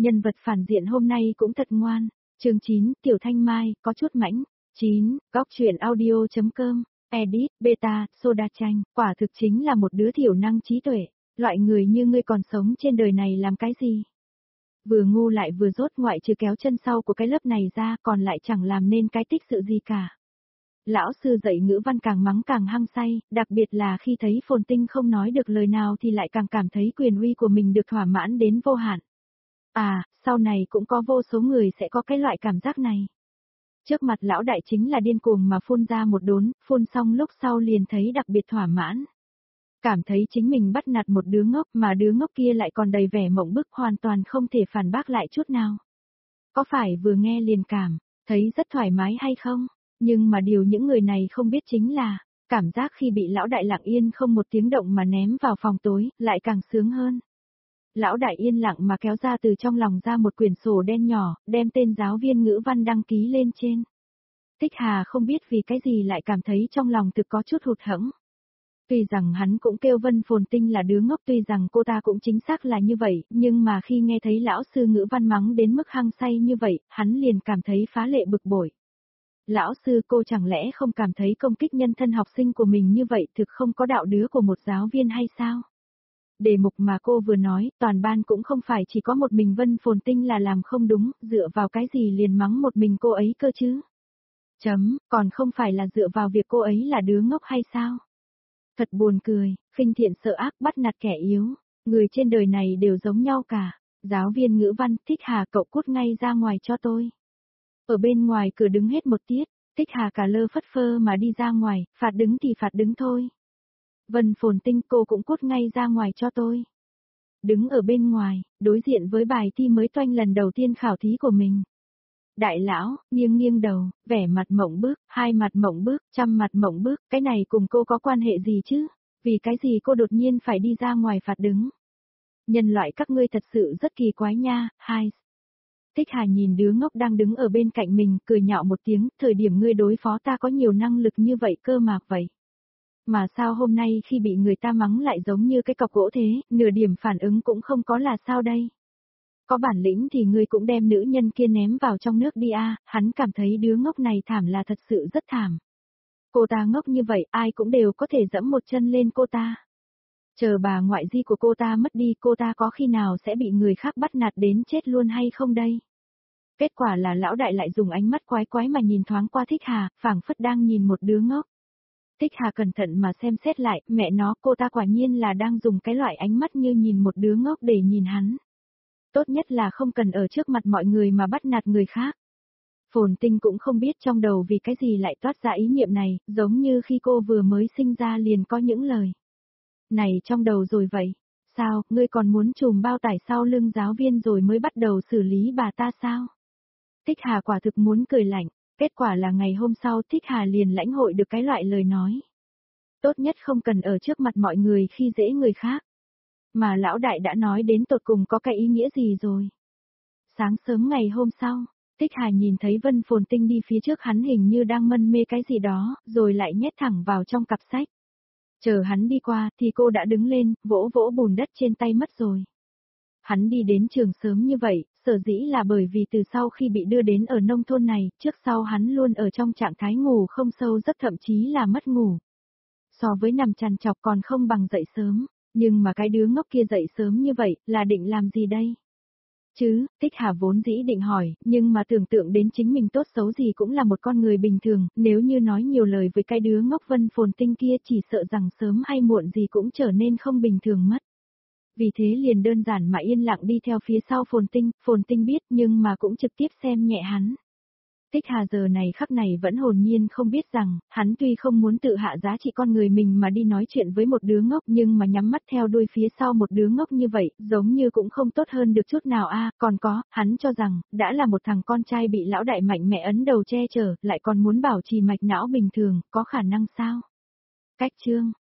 Nhân vật phản diện hôm nay cũng thật ngoan. Chương 9, Tiểu Thanh Mai, có chút mãnh. 9, góc truyện audio.com, edit, beta, soda chanh, quả thực chính là một đứa thiểu năng trí tuệ. Loại người như ngươi còn sống trên đời này làm cái gì? Vừa ngu lại vừa dốt, ngoại trừ kéo chân sau của cái lớp này ra còn lại chẳng làm nên cái tích sự gì cả. Lão sư dạy ngữ văn càng mắng càng hăng say, đặc biệt là khi thấy Phồn Tinh không nói được lời nào thì lại càng cảm thấy quyền uy của mình được thỏa mãn đến vô hạn. À, sau này cũng có vô số người sẽ có cái loại cảm giác này. Trước mặt lão đại chính là điên cuồng mà phun ra một đốn, phun xong lúc sau liền thấy đặc biệt thỏa mãn. Cảm thấy chính mình bắt nạt một đứa ngốc mà đứa ngốc kia lại còn đầy vẻ mộng bức, hoàn toàn không thể phản bác lại chút nào. Có phải vừa nghe liền thấy rất thoải mái hay không? Nhưng mà điều những người này không biết chính là, cảm giác khi bị lão đại lặng yên không một tiếng động mà ném vào phòng tối, lại càng sướng hơn. Lão đại yên lặng mà kéo ra từ trong lòng ra một quyển sổ đen nhỏ, đem tên giáo viên ngữ văn đăng ký lên trên. Tích Hà không biết vì cái gì lại cảm thấy trong lòng thực có chút hụt hẫng. Tuy rằng hắn cũng kêu Vân Phồn Tinh là đứa ngốc, tuy rằng cô ta cũng chính xác là như vậy, nhưng mà khi nghe thấy lão sư ngữ văn mắng đến mức hăng say như vậy, hắn liền cảm thấy phá lệ bực bội. Lão sư, cô chẳng lẽ không cảm thấy công kích nhân thân học sinh của mình như vậy thực không có đạo đức của một giáo viên hay sao? Đề mục mà cô vừa nói, toàn ban cũng không phải chỉ có một mình Vân Phồn Tinh là làm không đúng, dựa vào cái gì liền mắng một mình cô ấy cơ chứ? Còn không phải là dựa vào việc cô ấy là đứa ngốc hay sao? Thật buồn cười, khinh thiện sợ ác, bắt nạt kẻ yếu, người trên đời này đều giống nhau cả. Giáo viên ngữ văn, Tích Hà, cậu cút ngay ra ngoài cho tôi. Ở bên ngoài cửa đứng hết một tiết, Tích Hà cả lơ phất phơ mà đi ra ngoài, phạt đứng thì phạt đứng thôi. Vân Phồn Tinh, cô cũng cút ngay ra ngoài cho tôi. Đứng ở bên ngoài, đối diện với bài thi mới toanh lần đầu tiên khảo thí của mình. Đại lão, nghiêng nghiêng đầu, vẻ mặt mộng bức, hai mặt mộng bức, trăm mặt mộng bức, cái này cùng cô có quan hệ gì chứ? Vì cái gì cô đột nhiên phải đi ra ngoài phạt đứng? Nhân loại các ngươi thật sự rất kỳ quái nha, hai. Tích Hà nhìn đứa ngốc đang đứng ở bên cạnh mình, cười nhạo một tiếng, thời điểm ngươi đối phó ta có nhiều năng lực như vậy cơ mà vậy. Mà sao hôm nay khi bị người ta mắng lại giống như cái cọc gỗ thế, nửa điểm phản ứng cũng không có là sao đây? Có bản lĩnh thì ngươi cũng đem nữ nhân kia ném vào trong nước đi a. Hắn cảm thấy đứa ngốc này thảm là thật sự rất thảm. Cô ta ngốc như vậy, ai cũng đều có thể dẫm một chân lên cô ta. Chờ bà ngoại di của cô ta mất đi, cô ta có khi nào sẽ bị người khác bắt nạt đến chết luôn hay không đây? Kết quả là lão đại lại dùng ánh mắt quái quái mà nhìn thoáng qua Thích Hà, phảng phất đang nhìn một đứa ngốc. Thích Hà cẩn thận mà xem xét lại, mẹ nó, cô ta quả nhiên là đang dùng cái loại ánh mắt như nhìn một đứa ngốc để nhìn hắn. Tốt nhất là không cần ở trước mặt mọi người mà bắt nạt người khác. Phồn Tinh cũng không biết trong đầu vì cái gì lại toát ra ý niệm này, giống như khi cô vừa mới sinh ra liền có những lời này trong đầu rồi vậy. Sao, ngươi còn muốn trùm bao tải sau lưng giáo viên rồi mới bắt đầu xử lý bà ta sao? Tích Hà quả thực muốn cười lạnh, kết quả là ngày hôm sau Tích Hà liền lãnh hội được cái loại lời nói. Tốt nhất không cần ở trước mặt mọi người khi dễ người khác. Mà lão đại đã nói đến tột cùng có cái ý nghĩa gì rồi. Sáng sớm ngày hôm sau, Tích Hà nhìn thấy Vân Phồn Tinh đi phía trước hắn hình như đang mân mê cái gì đó, rồi lại nhét thẳng vào trong cặp sách. Chờ hắn đi qua thì cô đã đứng lên, vỗ vỗ bùn đất trên tay mất rồi. Hắn đi đến trường sớm như vậy, sở dĩ là bởi vì từ sau khi bị đưa đến ở nông thôn này, trước sau hắn luôn ở trong trạng thái ngủ không sâu giấc, thậm chí là mất ngủ. So với nằm chằn chọc còn không bằng dậy sớm, nhưng mà cái đứa ngốc kia dậy sớm như vậy, là định làm gì đây? Tích Hà vốn dĩ định hỏi, nhưng mà tưởng tượng đến chính mình tốt xấu gì cũng là một con người bình thường, nếu như nói nhiều lời với cái đứa ngốc Vân Phồn Tinh kia chỉ sợ rằng sớm hay muộn gì cũng trở nên không bình thường mất. Vì thế liền đơn giản mà yên lặng đi theo phía sau Phồn Tinh biết nhưng mà cũng trực tiếp xem nhẹ hắn. Tích Hà giờ này khắc này vẫn hồn nhiên không biết rằng, hắn tuy không muốn tự hạ giá trị con người mình mà đi nói chuyện với một đứa ngốc nhưng mà nhắm mắt theo đuôi phía sau một đứa ngốc như vậy, giống như cũng không tốt hơn được chút nào a. Còn có, hắn cho rằng, đã là một thằng con trai bị lão đại mạnh mẽ ấn đầu che chở, lại còn muốn bảo trì mạch não bình thường, có khả năng sao? Cách chương